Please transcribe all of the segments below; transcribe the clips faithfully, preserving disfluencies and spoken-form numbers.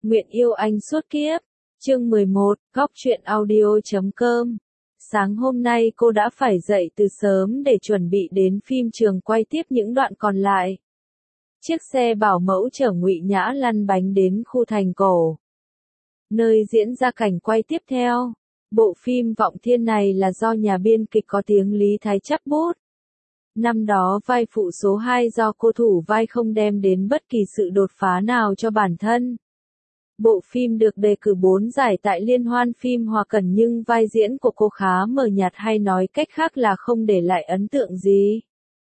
Nguyện yêu anh suốt kiếp. Chương mười một, góc truyện audio chấm com. Sáng hôm nay cô đã phải dậy từ sớm để chuẩn bị đến phim trường quay tiếp những đoạn còn lại. Chiếc xe bảo mẫu chở Ngụy Nhã lăn bánh đến khu thành cổ, nơi diễn ra cảnh quay tiếp theo. Bộ phim Vọng Thiên này là do nhà biên kịch có tiếng Lý Thái chấp bút. Năm đó vai phụ số hai do cô thủ vai không đem đến bất kỳ sự đột phá nào cho bản thân. Bộ phim được đề cử bốn giải tại Liên hoan phim Hoa Cẩn nhưng vai diễn của cô khá mờ nhạt, hay nói cách khác là không để lại ấn tượng gì.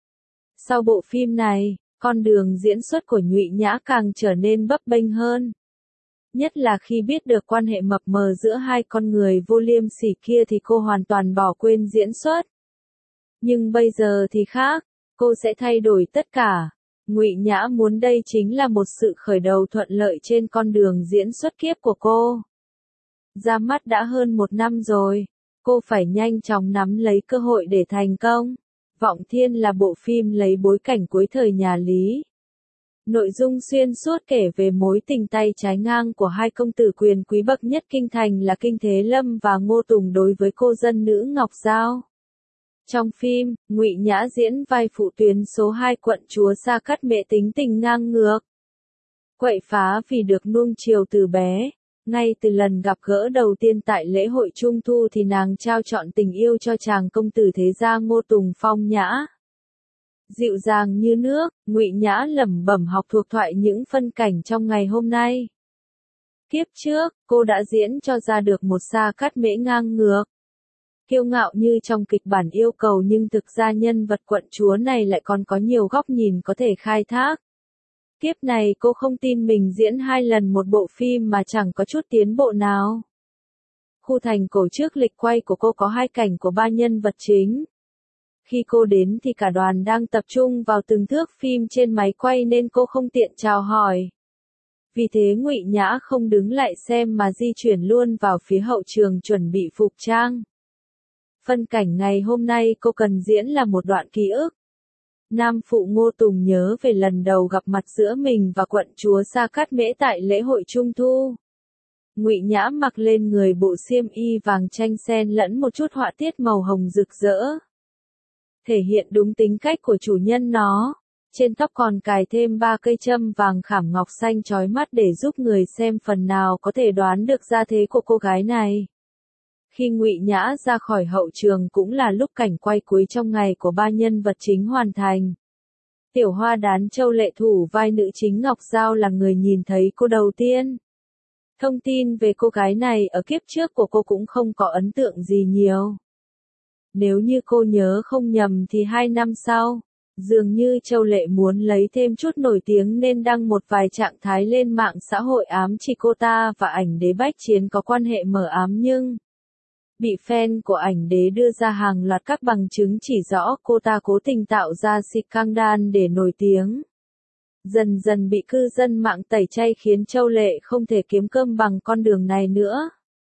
Sau bộ phim này, con đường diễn xuất của Ngụy Nhã càng trở nên bấp bênh hơn. Nhất là khi biết được quan hệ mập mờ giữa hai con người vô liêm sỉ kia thì cô hoàn toàn bỏ quên diễn xuất. Nhưng bây giờ thì khác, cô sẽ thay đổi tất cả. Ngụy Nhã muốn đây chính là một sự khởi đầu thuận lợi trên con đường diễn xuất kiếp của cô. Ra mắt đã hơn một năm rồi, cô phải nhanh chóng nắm lấy cơ hội để thành công. Vọng Thiên là bộ phim lấy bối cảnh cuối thời nhà Lý. Nội dung xuyên suốt kể về mối tình tay trái ngang của hai công tử quyền quý bậc nhất kinh thành là Kinh Thế Lâm và Ngô Tùng đối với cô dân nữ Ngọc Giao. Trong phim, Ngụy Nhã diễn vai phụ tuyến số hai quận chúa Sa Cát Mễ tính tình ngang ngược, quậy phá vì được nuông chiều từ bé. Ngay từ lần gặp gỡ đầu tiên tại lễ hội Trung Thu thì nàng trao trọn tình yêu cho chàng công tử thế gia Ngô Tùng phong nhã, dịu dàng như nước. Ngụy Nhã lẩm bẩm học thuộc thoại những phân cảnh trong ngày hôm nay. Kiếp trước, cô đã diễn cho ra được một Sa Cát Mễ ngang ngược, kiêu ngạo như trong kịch bản yêu cầu, nhưng thực ra nhân vật quận chúa này lại còn có nhiều góc nhìn có thể khai thác. Kiếp này cô không tin mình diễn hai lần một bộ phim mà chẳng có chút tiến bộ nào. Khu thành cổ trước lịch quay của cô có hai cảnh của ba nhân vật chính. Khi cô đến thì cả đoàn đang tập trung vào từng thước phim trên máy quay nên cô không tiện chào hỏi. Vì thế Ngụy Nhã không đứng lại xem mà di chuyển luôn vào phía hậu trường chuẩn bị phục trang. Phân cảnh ngày hôm nay cô cần diễn là một đoạn ký ức. Nam phụ Ngô Tùng nhớ về lần đầu gặp mặt giữa mình và quận chúa Sa Cát Mễ tại lễ hội Trung Thu. Ngụy Nhã mặc lên người bộ xiêm y vàng chanh xen lẫn một chút họa tiết màu hồng rực rỡ, thể hiện đúng tính cách của chủ nhân nó. Trên tóc còn cài thêm ba cây châm vàng khảm ngọc xanh chói mắt để giúp người xem phần nào có thể đoán được gia thế của cô gái này. Khi Ngụy Nhã ra khỏi hậu trường cũng là lúc cảnh quay cuối trong ngày của ba nhân vật chính hoàn thành. Tiểu Hoa Đán Châu Lệ thủ vai nữ chính Ngọc Giao là người nhìn thấy cô đầu tiên. Thông tin về cô gái này ở kiếp trước của cô cũng không có ấn tượng gì nhiều. Nếu như cô nhớ không nhầm thì hai năm sau, dường như Châu Lệ muốn lấy thêm chút nổi tiếng nên đăng một vài trạng thái lên mạng xã hội ám chỉ cô ta và ảnh đế Bách Chiến có quan hệ mờ ám, nhưng bị fan của ảnh đế đưa ra hàng loạt các bằng chứng chỉ rõ cô ta cố tình tạo ra scandal để nổi tiếng. Dần dần bị cư dân mạng tẩy chay khiến Châu Lệ không thể kiếm cơm bằng con đường này nữa.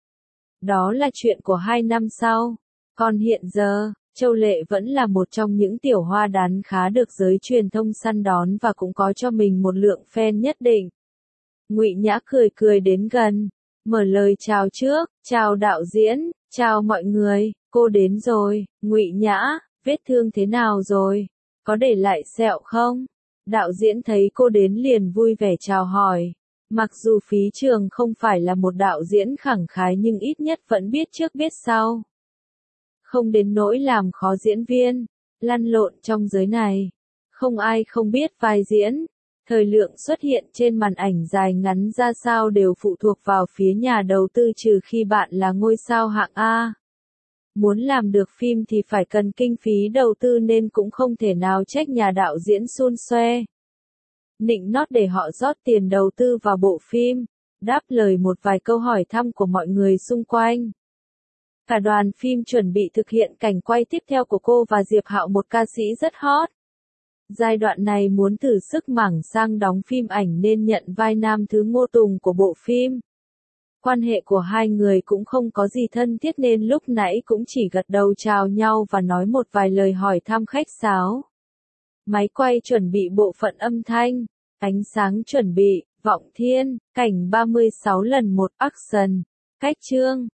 Đó là chuyện của hai năm sau. Còn hiện giờ, Châu Lệ vẫn là một trong những tiểu hoa đán khá được giới truyền thông săn đón và cũng có cho mình một lượng fan nhất định. Ngụy Nhã cười cười đến gần, mở lời chào trước, chào đạo diễn, chào mọi người, cô đến rồi. Ngụy Nhã, vết thương thế nào rồi? Có để lại sẹo không? Đạo diễn thấy cô đến liền vui vẻ chào hỏi. Mặc dù Phí Trường không phải là một đạo diễn khẳng khái nhưng ít nhất vẫn biết trước biết sau. Không đến nỗi làm khó diễn viên. Lăn lộn trong giới này, không ai không biết vai diễn. Thời lượng xuất hiện trên màn ảnh dài ngắn ra sao đều phụ thuộc vào phía nhà đầu tư, trừ khi bạn là ngôi sao hạng A. Muốn làm được phim thì phải cần kinh phí đầu tư nên cũng không thể nào trách nhà đạo diễn xun xoe, nịnh nót để họ rót tiền đầu tư vào bộ phim. Đáp lời một vài câu hỏi thăm của mọi người xung quanh, cả đoàn phim chuẩn bị thực hiện cảnh quay tiếp theo của cô và Diệp Hạo, một ca sĩ rất hot. Giai đoạn này muốn thử sức mảng sang đóng phim ảnh nên nhận vai nam thứ Ngô Tùng của bộ phim. Quan hệ của hai người cũng không có gì thân thiết nên lúc nãy cũng chỉ gật đầu chào nhau và nói một vài lời hỏi thăm khách sáo. Máy quay chuẩn bị bộ phận âm thanh, ánh sáng chuẩn bị, Vọng Thiên, cảnh ba mươi sáu lần một action. Cách chương